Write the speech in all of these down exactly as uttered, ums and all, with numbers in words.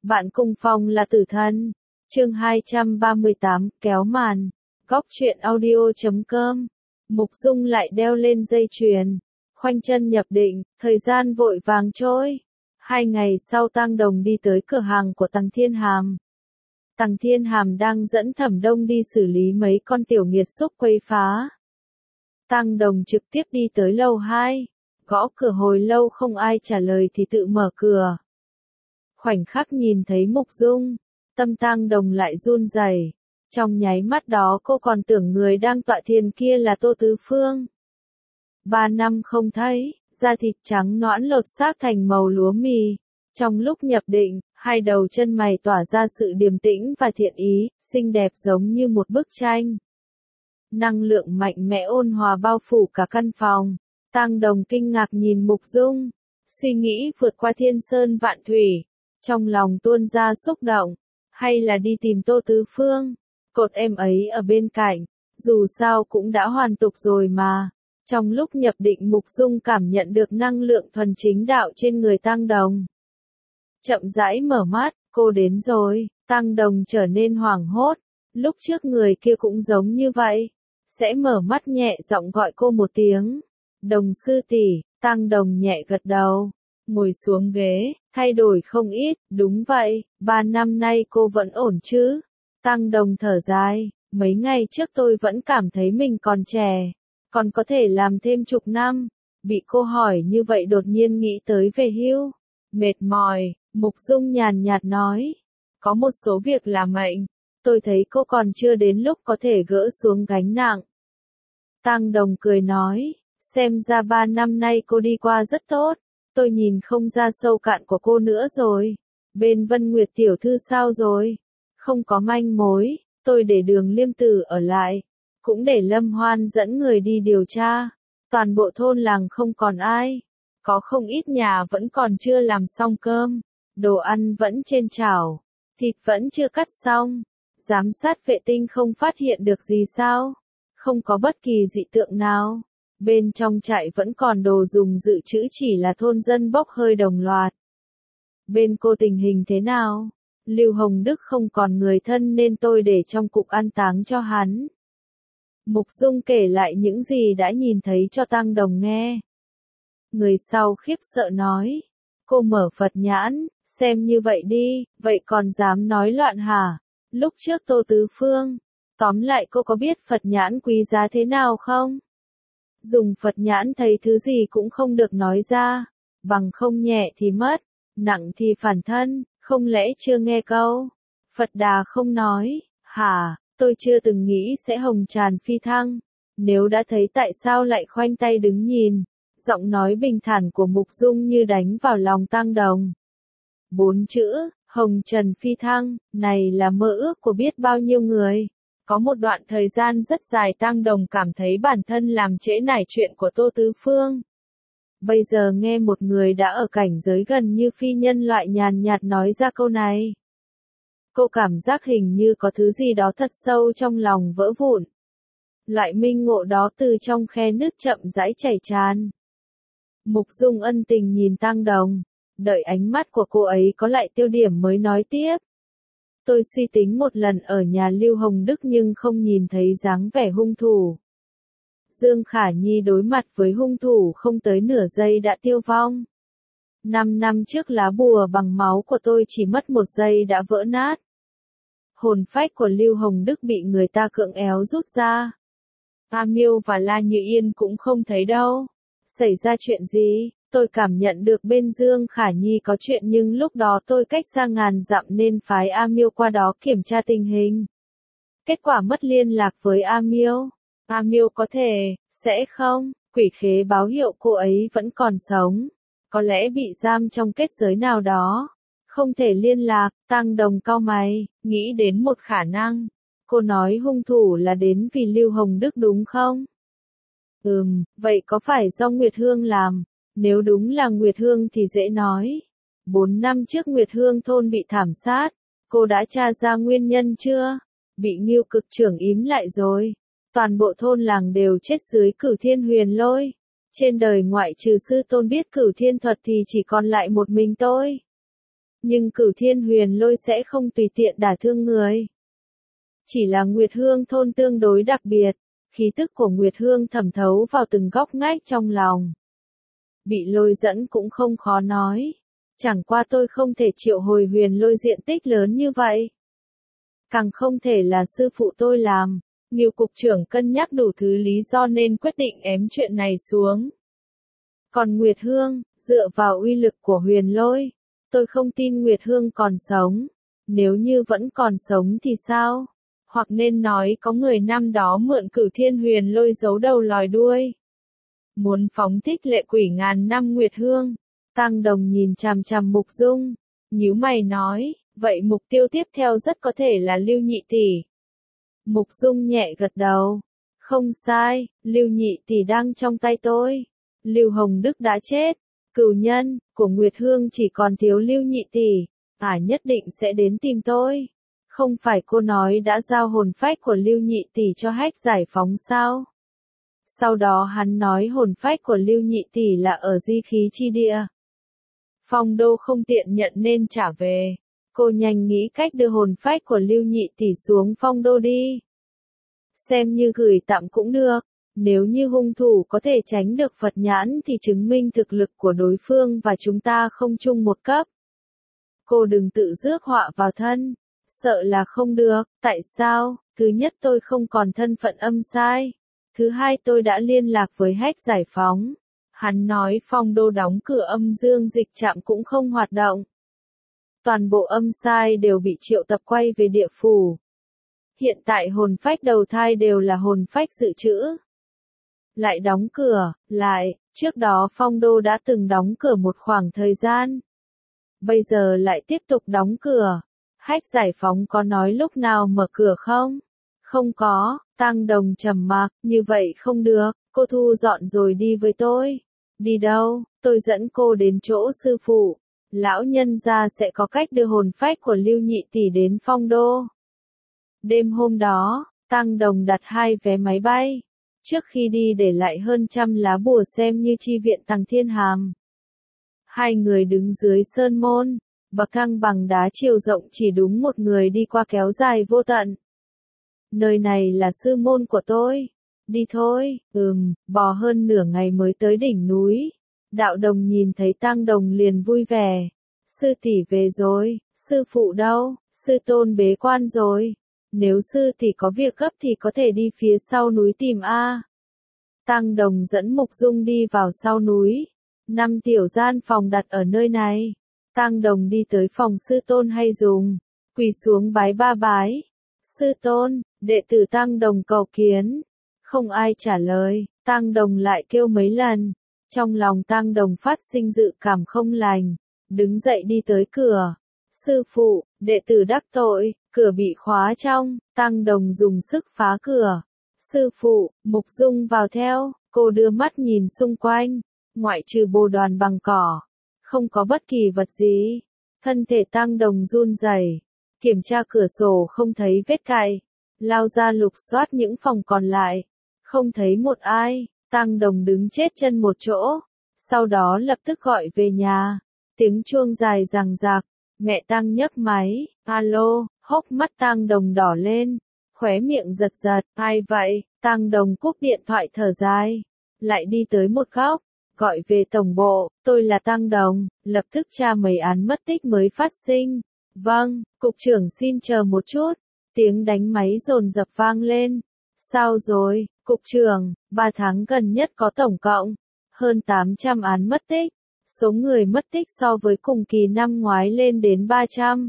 Bạn cùng phòng là tử thần. Chương hai trăm ba mươi tám, kéo màn. Góc truyện audio chấm com. Mục Dung lại đeo lên dây chuyền, khoanh chân nhập định, thời gian vội vàng trôi. Hai ngày sau Tang Đồng đi tới cửa hàng của Tằng Thiên Hàm. Tằng Thiên Hàm đang dẫn Thẩm Đông đi xử lý mấy con tiểu nghiệt xúc quấy phá. Tang Đồng trực tiếp đi tới lầu hai, gõ cửa hồi lâu không ai trả lời thì tự mở cửa. Khoảnh khắc nhìn thấy Mục Dung, tâm Tang Đồng lại run rẩy. Trong nháy mắt đó cô còn tưởng người đang tọa thiền kia là Tô Tứ Phương. Ba năm không thấy, da thịt trắng nõn lột xác thành màu lúa mì. Trong lúc nhập định, hai đầu chân mày tỏa ra sự điềm tĩnh và thiện ý, xinh đẹp giống như một bức tranh. Năng lượng mạnh mẽ ôn hòa bao phủ cả căn phòng. Tang Đồng kinh ngạc nhìn Mục Dung, suy nghĩ vượt qua thiên sơn vạn thủy, trong lòng tuôn ra xúc động, hay là đi tìm Tô Tứ Phương, cột em ấy ở bên cạnh, dù sao cũng đã hoàn tục rồi mà. Trong lúc nhập định Mục Dung cảm nhận được năng lượng thuần chính đạo trên người Tang Đồng. Chậm rãi mở mắt, cô đến rồi. Tang Đồng trở nên hoảng hốt, lúc trước người kia cũng giống như vậy, sẽ mở mắt nhẹ giọng gọi cô một tiếng. Đồng sư tỷ. Tang Đồng nhẹ gật đầu, ngồi xuống ghế, thay đổi không ít, đúng vậy, ba năm nay cô vẫn ổn chứ? Tang Đồng thở dài, mấy ngày trước tôi vẫn cảm thấy mình còn trẻ, còn có thể làm thêm chục năm. Bị cô hỏi như vậy đột nhiên nghĩ tới về hưu, mệt mỏi. Mục Dung nhàn nhạt nói, có một số việc là mệnh, tôi thấy cô còn chưa đến lúc có thể gỡ xuống gánh nặng. Tang Đồng cười nói, xem ra ba năm nay cô đi qua rất tốt, tôi nhìn không ra sâu cạn của cô nữa rồi. Bên Vân Nguyệt tiểu thư sao rồi? Không có manh mối, tôi để Đường Liêm Tử ở lại, cũng để Lâm Hoan dẫn người đi điều tra. Toàn bộ thôn làng không còn ai, có không ít nhà vẫn còn chưa làm xong cơm, đồ ăn vẫn trên chảo, thịt vẫn chưa cắt xong. Giám sát vệ tinh không phát hiện được gì sao? Không có bất kỳ dị tượng nào. Bên trong trại vẫn còn đồ dùng dự trữ, chỉ là thôn dân bốc hơi đồng loạt. Bên cô tình hình thế nào? Lưu Hồng Đức không còn người thân nên tôi để trong cục an táng cho hắn. Mục Dung kể lại những gì đã nhìn thấy cho Tang Đồng nghe. Người sau khiếp sợ nói, cô mở Phật nhãn, xem như vậy đi, vậy còn dám nói loạn hả? Lúc trước Tô Tứ Phương, tóm lại cô có biết Phật nhãn quý giá thế nào không? Dùng Phật nhãn thấy thứ gì cũng không được nói ra, bằng không nhẹ thì mất, nặng thì phản thân, không lẽ chưa nghe câu Phật Đà không nói, hả? Tôi chưa từng nghĩ sẽ hồng tràn phi thăng, nếu đã thấy tại sao lại khoanh tay đứng nhìn. Giọng nói bình thản của Mục Dung như đánh vào lòng Tang Đồng. Bốn chữ, hồng trần phi thăng, này là mơ ước của biết bao nhiêu người. Có một đoạn thời gian rất dài Tang Đồng cảm thấy bản thân làm trễ nải chuyện của Tô Tứ Phương. Bây giờ nghe một người đã ở cảnh giới gần như phi nhân loại nhàn nhạt nói ra câu này. Cô cảm giác hình như có thứ gì đó thật sâu trong lòng vỡ vụn. Loại minh ngộ đó từ trong khe nứt chậm rãi chảy tràn. Mục Dung ân tình nhìn Tang Đồng, đợi ánh mắt của cô ấy có lại tiêu điểm mới nói tiếp. Tôi suy tính một lần ở nhà Lưu Hồng Đức nhưng không nhìn thấy dáng vẻ hung thủ. Dương Khả Nhi đối mặt với hung thủ không tới nửa giây đã tiêu vong. Năm năm trước lá bùa bằng máu của tôi chỉ mất một giây đã vỡ nát. Hồn phách của Lưu Hồng Đức bị người ta cưỡng éo rút ra. A Miêu và La Như Yên cũng không thấy đâu. Xảy ra chuyện gì? Tôi cảm nhận được bên Dương Khả Nhi có chuyện nhưng lúc đó tôi cách xa ngàn dặm nên phái A Miêu qua đó kiểm tra tình hình. Kết quả mất liên lạc với A Miêu. A Miêu có thể, sẽ không, quỷ khế báo hiệu cô ấy vẫn còn sống. Có lẽ bị giam trong kết giới nào đó. Không thể liên lạc. Tang Đồng cau mày, nghĩ đến một khả năng. Cô nói hung thủ là đến vì Lưu Hồng Đức đúng không? Ừm, vậy có phải do Nguyệt Hương làm? Nếu đúng là Nguyệt Hương thì dễ nói. Bốn năm trước Nguyệt Hương thôn bị thảm sát. Cô đã tra ra nguyên nhân chưa? Bị Ngưu Cực trưởng ím lại rồi. Toàn bộ thôn làng đều chết dưới Cửu Thiên Huyền Lôi. Trên đời ngoại trừ sư tôn biết Cửu Thiên thuật thì chỉ còn lại một mình tôi. Nhưng Cửu Thiên Huyền Lôi sẽ không tùy tiện đả thương người. Chỉ là Nguyệt Hương thôn tương đối đặc biệt, khí tức của Nguyệt Hương thẩm thấu vào từng góc ngách trong lòng. Bị lôi dẫn cũng không khó nói. Chẳng qua tôi không thể triệu hồi huyền lôi diện tích lớn như vậy. Càng không thể là sư phụ tôi làm. Ngưu cục trưởng cân nhắc đủ thứ lý do nên quyết định ém chuyện này xuống. Còn Nguyệt Hương, dựa vào uy lực của huyền lôi, tôi không tin Nguyệt Hương còn sống. Nếu như vẫn còn sống thì sao? Hoặc nên nói có người năm đó mượn Cửu Thiên Huyền Lôi giấu đầu lòi đuôi. Muốn phóng thích lệ quỷ ngàn năm Nguyệt Hương. Tăng Đồng nhìn chằm chằm Mục Dung, nhíu mày nói, vậy mục tiêu tiếp theo rất có thể là Lưu Nhị tỷ. Mục Dung nhẹ gật đầu, không sai, Lưu Nhị tỷ đang trong tay tôi. Lưu Hồng Đức đã chết, cửu nhân của Nguyệt Hương chỉ còn thiếu Lưu Nhị tỷ, ả nhất định sẽ đến tìm tôi. Không phải cô nói đã giao hồn phách của Lưu Nhị tỷ cho Hách Giải Phóng sao? Sau đó hắn nói hồn phách của Lưu Nhị tỷ là ở di khí chi địa. Phong Đô không tiện nhận nên trả về. Cô nhanh nghĩ cách đưa hồn phách của Lưu Nhị tỷ xuống Phong Đô đi. Xem như gửi tặng cũng được. Nếu như hung thủ có thể tránh được Phật nhãn thì chứng minh thực lực của đối phương và chúng ta không chung một cấp. Cô đừng tự rước họa vào thân. Sợ là không được. Tại sao? Thứ nhất tôi không còn thân phận âm sai. Thứ hai tôi đã liên lạc với Hách Giải Phóng. Hắn nói Phong Đô đóng cửa âm dương dịch trạm cũng không hoạt động. Toàn bộ âm sai đều bị triệu tập quay về địa phủ. Hiện tại hồn phách đầu thai đều là hồn phách dự trữ. Lại đóng cửa, lại, trước đó Phong Đô đã từng đóng cửa một khoảng thời gian. Bây giờ lại tiếp tục đóng cửa. Hách Giải Phóng có nói lúc nào mở cửa không? Không có, Tăng Đồng trầm mặc, như vậy không được, cô thu dọn rồi đi với tôi. Đi đâu? Tôi dẫn cô đến chỗ sư phụ. Lão nhân gia sẽ có cách đưa hồn phách của Lưu Nhị tỷ đến Phong Đô. Đêm hôm đó, Tăng Đồng đặt hai vé máy bay. Trước khi đi để lại hơn trăm lá bùa xem như chi viện Tằng Thiên Hàm. Hai người đứng dưới sơn môn, bậc thang bằng đá chiều rộng chỉ đúng một người đi qua kéo dài vô tận. Nơi này là sư môn của tôi. Đi thôi, ừm, bò hơn nửa ngày mới tới đỉnh núi. Đạo Đồng nhìn thấy Tăng Đồng liền vui vẻ. Sư tỷ về rồi, sư phụ đâu, sư tôn bế quan rồi. Nếu sư tỷ có việc gấp thì có thể đi phía sau núi tìm A. Tăng Đồng dẫn Mục Dung đi vào sau núi. Năm tiểu gian phòng đặt ở nơi này. Tăng Đồng đi tới phòng sư tôn hay dùng. Quỳ xuống bái ba bái. Sư tôn, đệ tử Tăng Đồng cầu kiến. Không ai trả lời, Tăng Đồng lại kêu mấy lần. Trong lòng Tăng Đồng phát sinh dự cảm không lành. Đứng dậy đi tới cửa. Sư phụ, đệ tử đắc tội, cửa bị khóa trong. Tăng Đồng dùng sức phá cửa. Sư phụ, Mục Dung vào theo. Cô đưa mắt nhìn xung quanh. Ngoại trừ bồ đoàn bằng cỏ. Không có bất kỳ vật gì. Thân thể Tăng Đồng run rẩy. Kiểm tra cửa sổ không thấy vết cạy. Lao ra lục soát những phòng còn lại. Không thấy một ai. Tăng Đồng đứng chết chân một chỗ. Sau đó lập tức gọi về nhà. Tiếng chuông dài rằng rạc. Mẹ Tăng nhấc máy. Alo, hốc mắt Tăng Đồng đỏ lên. Khóe miệng giật giật. Ai vậy? Tăng Đồng cúp điện thoại thở dài. Lại đi tới một góc. Gọi về tổng bộ. Tôi là Tăng Đồng. Lập tức tra mấy án mất tích mới phát sinh. Vâng, cục trưởng xin chờ một chút. Tiếng đánh máy dồn dập vang lên. Sao rồi, cục trưởng, ba tháng gần nhất có tổng cộng hơn tám trăm án mất tích. Số người mất tích so với cùng kỳ năm ngoái lên đến ba trăm.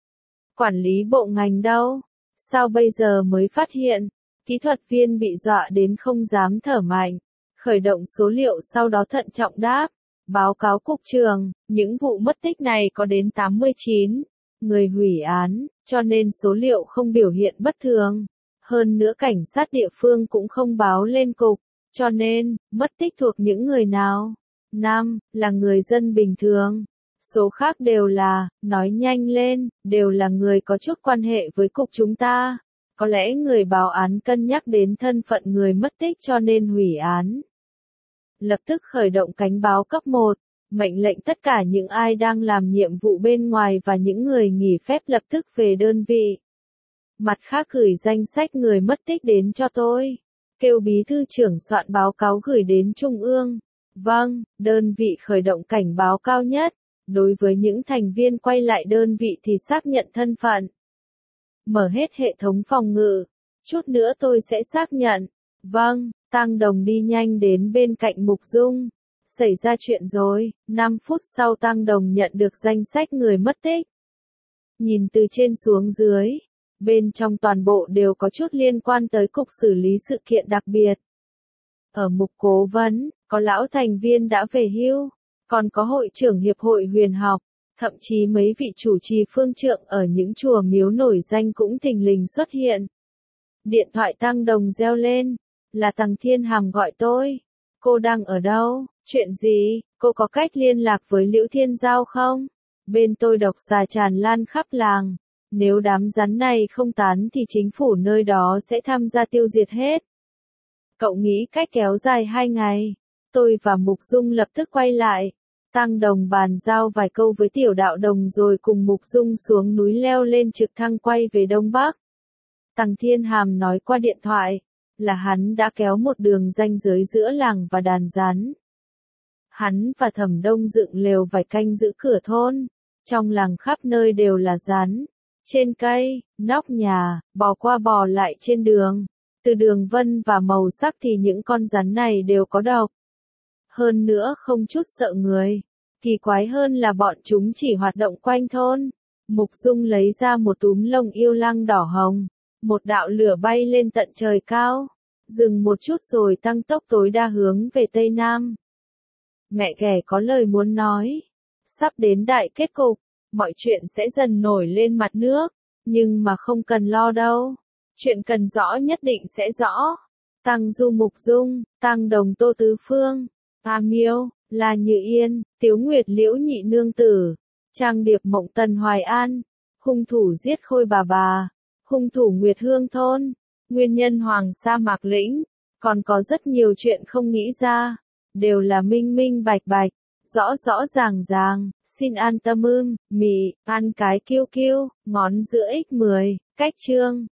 Quản lý bộ ngành đâu? Sao bây giờ mới phát hiện? Kỹ thuật viên bị dọa đến không dám thở mạnh. Khởi động số liệu sau đó thận trọng đáp. Báo cáo cục trưởng, những vụ mất tích này có đến tám mươi chín người hủy án, cho nên số liệu không biểu hiện bất thường. Hơn nữa cảnh sát địa phương cũng không báo lên cục, cho nên, mất tích thuộc những người nào? Năm, là người dân bình thường. Số khác đều là, nói nhanh lên, đều là người có chút quan hệ với cục chúng ta. Có lẽ người báo án cân nhắc đến thân phận người mất tích cho nên hủy án. Lập tức khởi động cánh báo cấp một, Mệnh lệnh tất cả những ai đang làm nhiệm vụ bên ngoài và những người nghỉ phép lập tức về đơn vị. Mặt khác gửi danh sách người mất tích đến cho tôi. Kêu bí thư trưởng soạn báo cáo gửi đến Trung ương. Vâng, đơn vị khởi động cảnh báo cao nhất. Đối với những thành viên quay lại đơn vị thì xác nhận thân phận. Mở hết hệ thống phòng ngự. Chút nữa tôi sẽ xác nhận. Vâng, Tăng Đồng đi nhanh đến bên cạnh Mục Dung. Xảy ra chuyện rồi, năm phút sau Tăng Đồng nhận được danh sách người mất tích. Nhìn từ trên xuống dưới, bên trong toàn bộ đều có chút liên quan tới cục xử lý sự kiện đặc biệt. Ở mục cố vấn, có lão thành viên đã về hưu, còn có hội trưởng hiệp hội huyền học, thậm chí mấy vị chủ trì phương trượng ở những chùa miếu nổi danh cũng thình lình xuất hiện. Điện thoại Tăng Đồng reo lên, là Tằng Thiên Hàm gọi tôi. Cô đang ở đâu? Chuyện gì? Cô có cách liên lạc với Liễu Thiên Giao không? Bên tôi độc xà tràn lan khắp làng. Nếu đám rắn này không tán thì chính phủ nơi đó sẽ tham gia tiêu diệt hết. Cậu nghĩ cách kéo dài hai ngày. Tôi và Mục Dung lập tức quay lại. Tăng Đồng bàn giao vài câu với Tiểu Đạo Đồng rồi cùng Mục Dung xuống núi leo lên trực thăng quay về Đông Bắc. Tằng Thiên Hàm nói qua điện thoại, là hắn đã kéo một đường ranh giới giữa làng và đàn rắn. Hắn và Thẩm Đông dựng lều vải canh giữ cửa thôn. Trong làng khắp nơi đều là rắn. Trên cây, nóc nhà, bò qua bò lại trên đường. Từ đường vân và màu sắc thì những con rắn này đều có độc. Hơn nữa không chút sợ người. Kỳ quái hơn là bọn chúng chỉ hoạt động quanh thôn. Mục Dung lấy ra một túm lông yêu lang đỏ hồng. Một đạo lửa bay lên tận trời cao. Dừng một chút rồi tăng tốc tối đa hướng về Tây Nam. Mẹ ghẻ có lời muốn nói. Sắp đến đại kết cục. Mọi chuyện sẽ dần nổi lên mặt nước. Nhưng mà không cần lo đâu. Chuyện cần rõ nhất định sẽ rõ. Tăng Du Mục Dung, Tăng Đồng Tô Tứ Phương, A Miêu, La Như Yên, Tiếu Nguyệt Liễu Nhị Nương Tử, Trang Điệp Mộng Tần Hoài An, hung thủ giết Khôi Bà Bà, hung thủ Nguyệt Hương Thôn, nguyên nhân Hoàng Sa Mạc Lĩnh, còn có rất nhiều chuyện không nghĩ ra, đều là minh minh bạch bạch, rõ rõ ràng ràng, xin an tâm ưm, mị, ăn cái kiêu kiêu, ngón giữa x mười, cách chương.